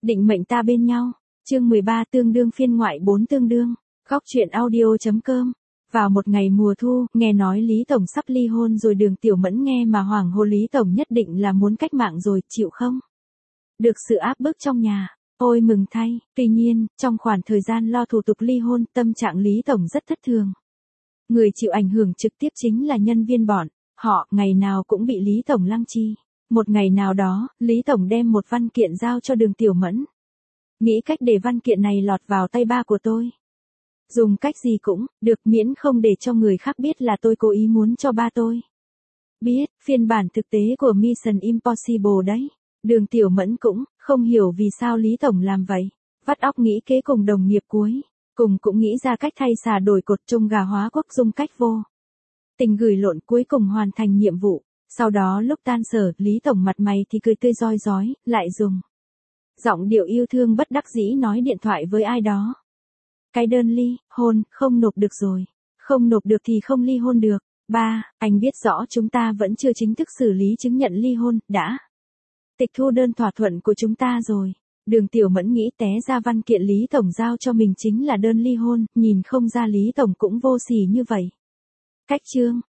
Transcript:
Định mệnh ta bên nhau. Chương 13 tương đương phiên ngoại 4 tương đương. Góc truyện audio.com. Vào một ngày mùa thu, nghe nói Lý Tổng sắp ly hôn rồi Đường Tiểu Mẫn nghe mà hoảng hô Lý Tổng nhất định là muốn cách mạng rồi, chịu không? Được sự áp bức trong nhà. Ôi mừng thay, tuy nhiên, trong khoảng thời gian lo thủ tục ly hôn, tâm trạng Lý Tổng rất thất thường. Người chịu ảnh hưởng trực tiếp chính là nhân viên bọn họ, ngày nào cũng bị Lý Tổng lăng chi. Một ngày nào đó, Lý Tổng đem một văn kiện giao cho Đường Tiểu Mẫn. Nghĩ cách để văn kiện này lọt vào tay ba của tôi. Dùng cách gì cũng được, miễn không để cho người khác biết là tôi cố ý muốn cho ba tôi biết. Phiên bản thực tế của Mission Impossible đấy. Đường Tiểu Mẫn cũng không hiểu vì sao Lý Tổng làm vậy. Vắt óc nghĩ kế cùng đồng nghiệp cuối cùng cũng nghĩ ra cách thay xà đổi cột, trông gà hóa quốc, dùng cách vô tình gửi lộn, cuối cùng hoàn thành nhiệm vụ. Sau đó lúc tan sở, Lý Tổng mặt mày thì cười tươi rói rói, lại dùng giọng điệu yêu thương bất đắc dĩ nói điện thoại với ai đó. Cái đơn ly hôn không nộp được rồi. Không nộp được thì không ly hôn được. Ba, anh biết rõ chúng ta vẫn chưa chính thức xử lý chứng nhận ly hôn, đã tịch thu đơn thỏa thuận của chúng ta rồi. Đường Tiểu Mẫn nghĩ té ra văn kiện Lý Tổng giao cho mình chính là đơn ly hôn, nhìn không ra Lý Tổng cũng vô sỉ như vậy. Cách chương,